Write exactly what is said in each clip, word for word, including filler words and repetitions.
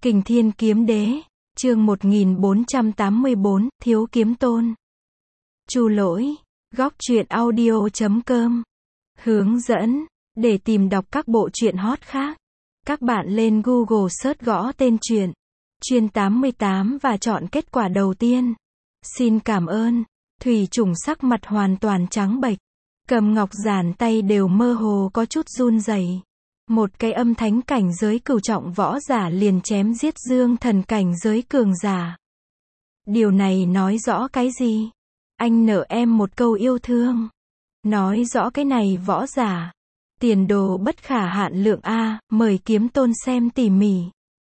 Kình Thiên Kiếm Đế, chương một nghìn bốn trăm tám mươi bốn, Thiếu Kiếm Tôn. Chu Lỗi, góc truyện audio chấm com. Hướng dẫn, để tìm đọc các bộ truyện hot khác. Các bạn lên Google search gõ tên truyện, Chuyên tám mươi tám và chọn kết quả đầu tiên. Xin cảm ơn. Thủy Trùng sắc mặt hoàn toàn trắng bệch. Cầm ngọc giản tay đều mơ hồ có chút run rẩy. Một cái âm thánh cảnh giới cửu trọng võ giả liền chém giết dương thần cảnh giới cường giả. Điều này nói rõ cái gì? Anh nợ em một câu yêu thương. Nói rõ cái này võ giả. Tiền đồ bất khả hạn lượng A, mời kiếm tôn xem tỉ mỉ.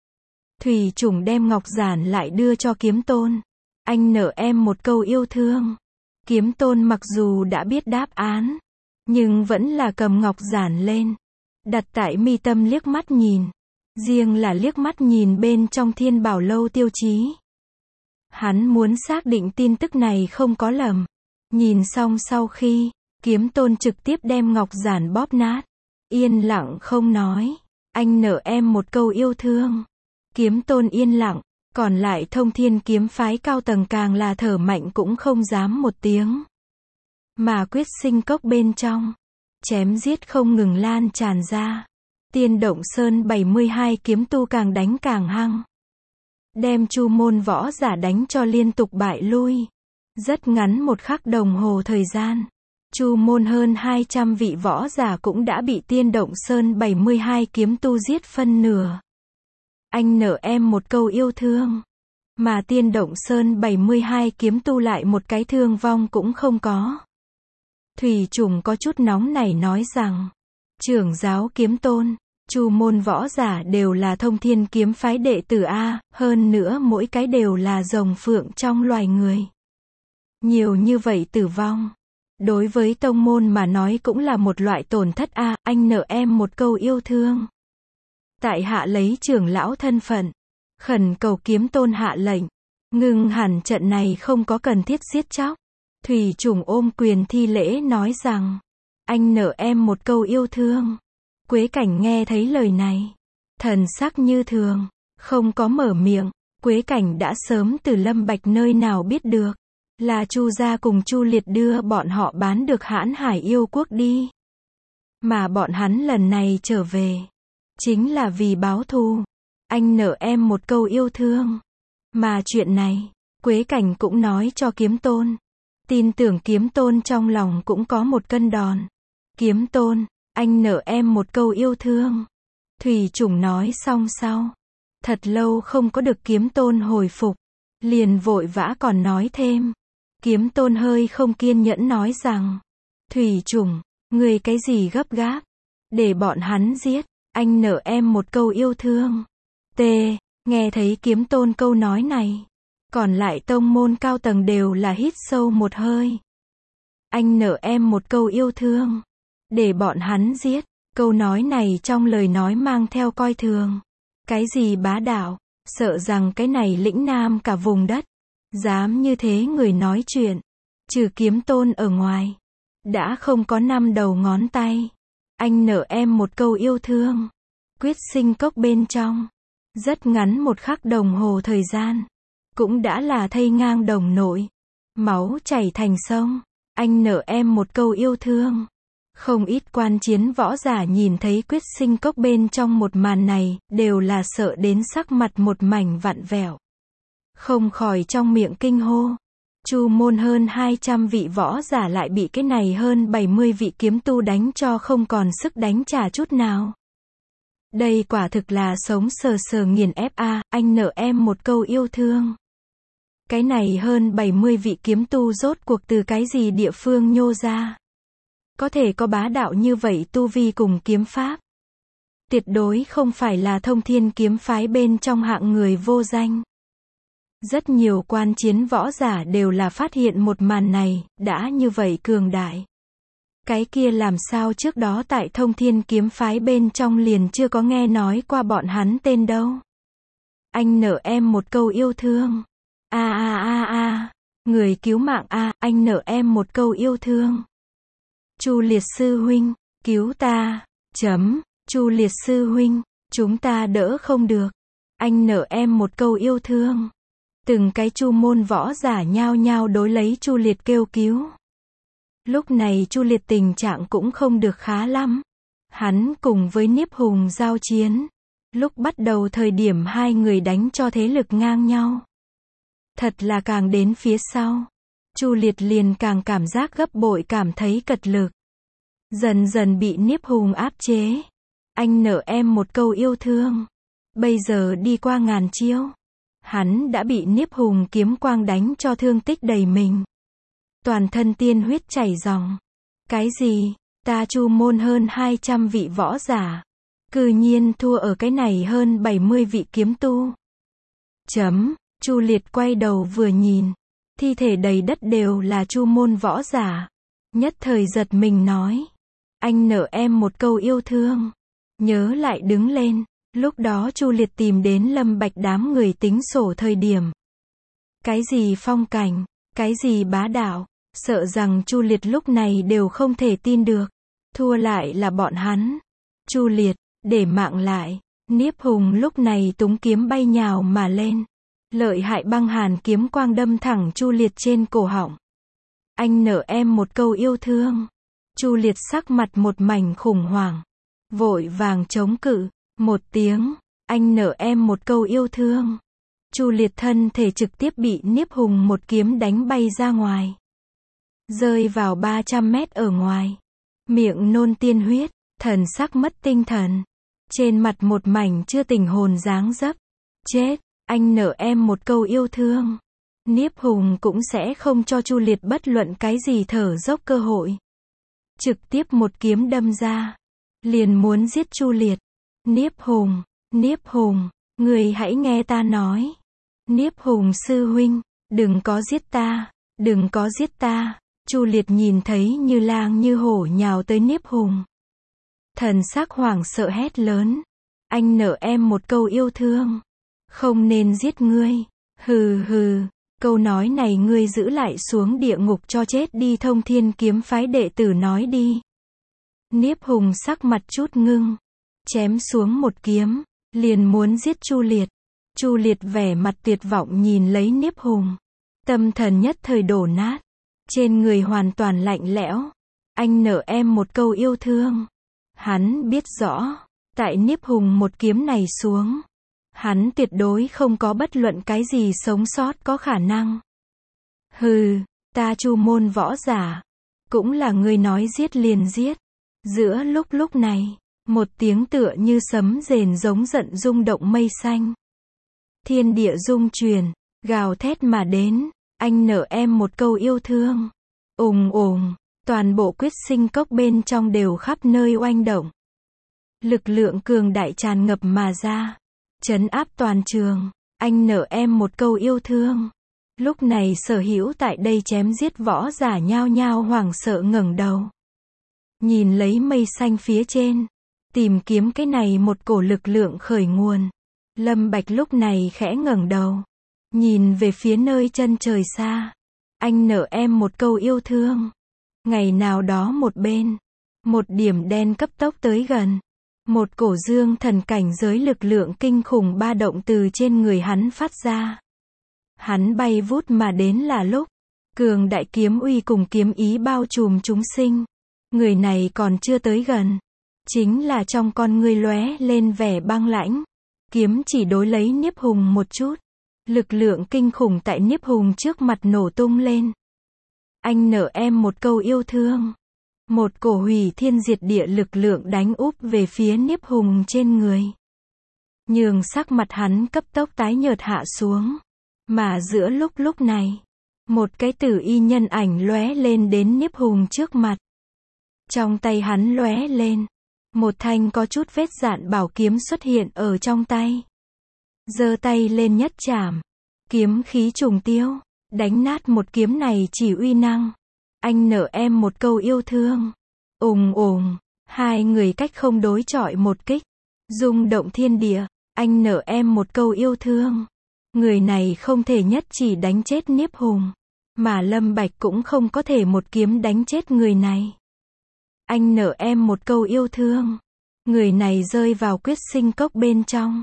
Thủy Trùng đem ngọc giản lại đưa cho kiếm tôn. Anh nợ em một câu yêu thương. Kiếm tôn mặc dù đã biết đáp án, nhưng vẫn là cầm ngọc giản lên. Đặt tại mi tâm liếc mắt nhìn. Riêng là liếc mắt nhìn bên trong Thiên Bảo Lâu tiêu chí. Hắn muốn xác định tin tức này không có lầm. Nhìn xong sau khi, kiếm tôn trực tiếp đem ngọc giản bóp nát. Yên lặng không nói. Anh nợ em một câu yêu thương. Kiếm tôn yên lặng. Còn lại Thông Thiên kiếm phái cao tầng càng là thở mạnh cũng không dám một tiếng. Mà quyết sinh cốc bên trong, chém giết không ngừng lan tràn ra. Tiên Động Sơn bảy mươi hai kiếm tu càng đánh càng hăng. Đem Chu môn võ giả đánh cho liên tục bại lui. Rất ngắn một khắc đồng hồ thời gian, Chu môn hơn hai trăm vị võ giả cũng đã bị Tiên Động Sơn bảy mươi hai kiếm tu giết phân nửa. Anh nợ em một câu yêu thương. Mà Tiên Động Sơn bảy mươi hai kiếm tu lại một cái thương vong cũng không có. Thủy Trùng có chút nóng nảy nói rằng, trưởng giáo kiếm tôn, Chu môn võ giả đều là Thông Thiên kiếm phái đệ tử A, hơn nữa mỗi cái đều là rồng phượng trong loài người. Nhiều như vậy tử vong. Đối với tông môn mà nói cũng là một loại tổn thất A, anh nợ em một câu yêu thương. Tại hạ lấy trưởng lão thân phận, khẩn cầu kiếm tôn hạ lệnh, ngừng hẳn trận này không có cần thiết giết chóc. Thủy Trùng ôm quyền thi lễ nói rằng, anh nợ em một câu yêu thương. Quế Cảnh nghe thấy lời này, thần sắc như thường, không có mở miệng. Quế Cảnh đã sớm từ Lâm Bạch nơi nào biết được, là Chu gia cùng Chu Liệt đưa bọn họ bán được Hãn Hải yêu quốc đi. Mà bọn hắn lần này trở về, chính là vì báo thù. Anh nợ em một câu yêu thương. Mà chuyện này, Quế Cảnh cũng nói cho kiếm tôn. Tin tưởng kiếm tôn trong lòng cũng có một cân đòn. Kiếm tôn, anh nợ em một câu yêu thương. Thủy Trùng nói xong sau, thật lâu không có được kiếm tôn hồi phục, liền vội vã còn nói thêm. Kiếm tôn hơi không kiên nhẫn nói rằng, Thủy Trùng, người cái gì gấp gáp, để bọn hắn giết, anh nợ em một câu yêu thương. T. Nghe thấy kiếm tôn câu nói này, còn lại tông môn cao tầng đều là hít sâu một hơi. Anh nợ em một câu yêu thương, để bọn hắn giết. Câu nói này trong lời nói mang theo coi thường. Cái gì bá đạo, sợ rằng cái này lĩnh nam cả vùng đất, dám như thế người nói chuyện, trừ kiếm tôn ở ngoài, đã không có năm đầu ngón tay. Anh nợ em một câu yêu thương. Quyết sinh cốc bên trong, rất ngắn một khắc đồng hồ thời gian, cũng đã là thây ngang đồng nội, máu chảy thành sông. Anh nợ em một câu yêu thương. Không ít quan chiến võ giả nhìn thấy quyết sinh cốc bên trong một màn này, đều là sợ đến sắc mặt một mảnh vặn vẹo. Không khỏi trong miệng kinh hô. Chu môn hơn hai trăm vị võ giả lại bị cái này hơn bảy mươi vị kiếm tu đánh cho không còn sức đánh trả chút nào. Đây quả thực là sống sờ sờ nghiền ép A, anh nợ em một câu yêu thương. Cái này hơn bảy mươi vị kiếm tu rốt cuộc từ cái gì địa phương nhô ra. Có thể có bá đạo như vậy tu vi cùng kiếm pháp. Tuyệt đối không phải là Thông Thiên kiếm phái bên trong hạng người vô danh. Rất nhiều quan chiến võ giả đều là phát hiện một màn này, đã như vậy cường đại. Cái kia làm sao trước đó tại Thông Thiên kiếm phái bên trong liền chưa có nghe nói qua bọn hắn tên đâu. Anh nợ em một câu yêu thương. A a a a, người cứu mạng A, anh nợ em một câu yêu thương. Chu Liệt sư huynh, cứu ta. Chấm, Chu Liệt sư huynh, chúng ta đỡ không được. anh nợ em một câu yêu thương. Từng cái Chu môn võ giả nhao nhao đối lấy Chu Liệt kêu cứu. Lúc này Chu Liệt tình trạng cũng không được khá lắm. Hắn cùng với Niếp Hùng giao chiến. Lúc bắt đầu thời điểm hai người đánh cho thế lực ngang nhau. Thật là càng đến phía sau, Chu Liệt liền càng cảm giác gấp bội, cảm thấy cật lực. Dần dần bị Niếp Hùng áp chế. Anh nợ em một câu yêu thương. Bây giờ đi qua ngàn chiêu. Hắn đã bị Niếp Hùng kiếm quang đánh cho thương tích đầy mình. Toàn thân tiên huyết chảy ròng. Cái gì? Ta Chu môn hơn hai trăm vị võ giả. Cư nhiên thua ở cái này hơn bảy mươi vị kiếm tu. Chấm. Chu Liệt quay đầu vừa nhìn. Thi thể đầy đất đều là Chu môn võ giả. Nhất thời giật mình nói. Anh nợ em một câu yêu thương. Nhớ lại đứng lên. Lúc đó Chu Liệt tìm đến Lâm Bạch đám người tính sổ thời điểm. Cái gì phong cảnh, cái gì bá đạo, sợ rằng Chu Liệt lúc này đều không thể tin được. Thua lại là bọn hắn. Chu Liệt, để mạng lại. Niếp Hùng lúc này túng kiếm bay nhào mà lên. Lợi hại băng hàn kiếm quang đâm thẳng Chu Liệt trên cổ họng. Anh nợ em một câu yêu thương. Chu Liệt sắc mặt một mảnh khủng hoảng. Vội vàng chống cự. Một tiếng. Anh nợ em một câu yêu thương. Chu Liệt thân thể trực tiếp bị Niếp Hùng một kiếm đánh bay ra ngoài. Rơi vào ba trăm mét ở ngoài. Miệng nôn tiên huyết. Thần sắc mất tinh thần. Trên mặt một mảnh chưa tỉnh hồn dáng dấp. Chết. Anh nợ em một câu yêu thương. Niếp Hùng cũng sẽ không cho Chu Liệt bất luận cái gì thở dốc cơ hội. Trực tiếp một kiếm đâm ra. Liền muốn giết Chu Liệt. Niếp Hùng, Niếp Hùng, người hãy nghe ta nói. Niếp Hùng sư huynh, đừng có giết ta, đừng có giết ta. Chu Liệt nhìn thấy như lang như hổ nhào tới Niếp Hùng. Thần sắc hoảng sợ hét lớn. Anh nợ em một câu yêu thương. Không nên giết ngươi. Hừ hừ, câu nói này ngươi giữ lại xuống địa ngục cho chết đi, Thông Thiên kiếm phái đệ tử nói đi. Niếp Hùng sắc mặt chút ngưng. Chém xuống một kiếm. Liền muốn giết Chu Liệt. Chu Liệt vẻ mặt tuyệt vọng nhìn lấy Niếp Hùng. Tâm thần nhất thời đổ nát. Trên người hoàn toàn lạnh lẽo. Anh nợ em một câu yêu thương. Hắn biết rõ. Tại Niếp Hùng một kiếm này xuống. Hắn tuyệt đối không có bất luận cái gì sống sót có khả năng. Hừ, ta Chu môn võ giả. Cũng là người nói giết liền giết. Giữa lúc lúc này. Một tiếng tựa như sấm rền giống giận rung động mây xanh. Thiên địa rung chuyển. Gào thét mà đến. Anh nợ em một câu yêu thương. Ùng ùng. Toàn bộ quyết sinh cốc bên trong đều khắp nơi oanh động. Lực lượng cường đại tràn ngập mà ra. Trấn áp toàn trường. Anh nợ em một câu yêu thương. Lúc này sở hữu tại đây chém giết võ giả nhao nhao hoảng sợ ngẩng đầu. Nhìn lấy mây xanh phía trên. Tìm kiếm cái này một cổ lực lượng khởi nguồn. Lâm Bạch lúc này khẽ ngẩng đầu. Nhìn về phía nơi chân trời xa. Anh nợ em một câu yêu thương. Ngày nào đó một bên. Một điểm đen cấp tốc tới gần. Một cổ dương thần cảnh giới lực lượng kinh khủng ba động từ trên người hắn phát ra. Hắn bay vút mà đến là lúc. Cường đại kiếm uy cùng kiếm ý bao trùm chúng sinh. Người này còn chưa tới gần. Chính là trong con ngươi lóe lên vẻ băng lãnh. Kiếm chỉ đối lấy Niếp Hùng một chút. Lực lượng kinh khủng tại Niếp Hùng trước mặt nổ tung lên. Anh nợ em một câu yêu thương. Một cổ hủy thiên diệt địa lực lượng đánh úp về phía Niếp Hùng trên người. Nhường sắc mặt hắn cấp tốc tái nhợt hạ xuống. Mà giữa lúc lúc này. Một cái tử y nhân ảnh lóe lên đến Niếp Hùng trước mặt. Trong tay hắn lóe lên. Một thanh có chút vết dạn bảo kiếm xuất hiện ở trong tay. Giơ tay lên nhất chạm. Kiếm khí trùng tiêu. Đánh nát một kiếm này chỉ uy năng. Anh nợ em một câu yêu thương. Ùng ùng. Hai người cách không đối chọi một kích. Rung động thiên địa. Anh nợ em một câu yêu thương. Người này không thể nhất chỉ đánh chết Niếp Hùng. Mà Lâm Bạch cũng không có thể một kiếm đánh chết người này. Anh nợ em một câu yêu thương. Người này rơi vào quyết sinh cốc bên trong.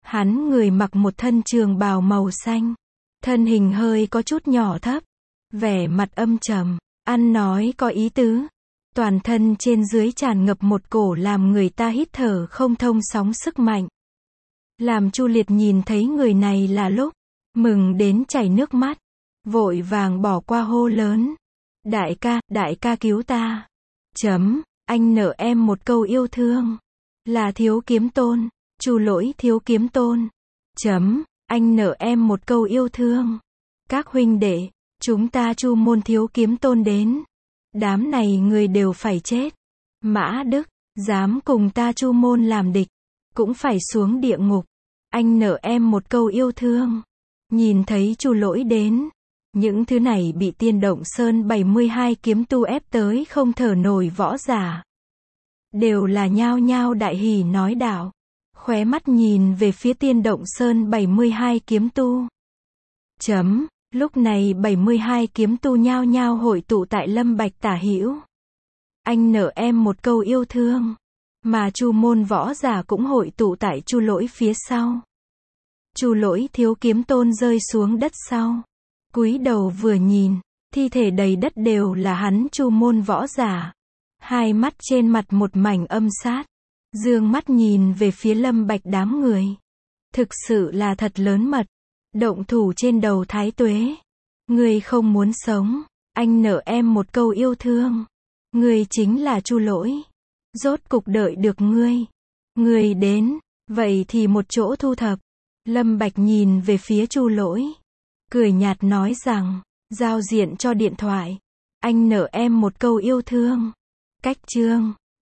Hắn người mặc một thân trường bào màu xanh, thân hình hơi có chút nhỏ thấp, vẻ mặt âm trầm, ăn nói có ý tứ, toàn thân trên dưới tràn ngập một cổ làm người ta hít thở không thông sóng sức mạnh. Làm Chu Liệt nhìn thấy người này là lúc mừng đến chảy nước mắt, vội vàng bỏ qua hô lớn: "Đại ca, đại ca cứu ta." Chấm, anh nợ em một câu yêu thương. Là Thiếu Kiếm Tôn, Chu Lỗi Thiếu Kiếm Tôn. Chấm, anh nợ em một câu yêu thương. Các huynh đệ, chúng ta Chu môn Thiếu Kiếm Tôn đến. Đám này người đều phải chết. Mã Đức, dám cùng ta Chu môn làm địch, cũng phải xuống địa ngục. Anh nợ em một câu yêu thương. Nhìn thấy Chu Lỗi đến, những thứ này bị Tiên Động Sơn bảy mươi hai kiếm tu ép tới không thở nổi võ giả, đều là nhao nhao đại hỉ nói đạo, khóe mắt nhìn về phía Tiên Động Sơn bảy mươi hai kiếm tu. Chấm, lúc này bảy mươi hai kiếm tu nhao nhao hội tụ tại Lâm Bạch tả hữu. Anh nợ em một câu yêu thương. Mà Chu môn võ giả cũng hội tụ tại Chu Lỗi phía sau. Chu Lỗi Thiếu Kiếm Tôn rơi xuống đất sau, cúi đầu vừa nhìn, thi thể đầy đất đều là hắn Chu môn võ giả. Hai mắt trên mặt một mảnh âm sát, dương mắt nhìn về phía Lâm Bạch đám người. Thực sự là thật lớn mật, động thủ trên đầu Thái Tuế. Ngươi không muốn sống, anh nợ em một câu yêu thương. Ngươi chính là Chu Lỗi. Rốt cục đợi được ngươi. Ngươi đến, vậy thì một chỗ thu thập. Lâm Bạch nhìn về phía Chu Lỗi, cười nhạt nói rằng, giao diện cho điện thoại. Anh nợ em một câu yêu thương. Cách chương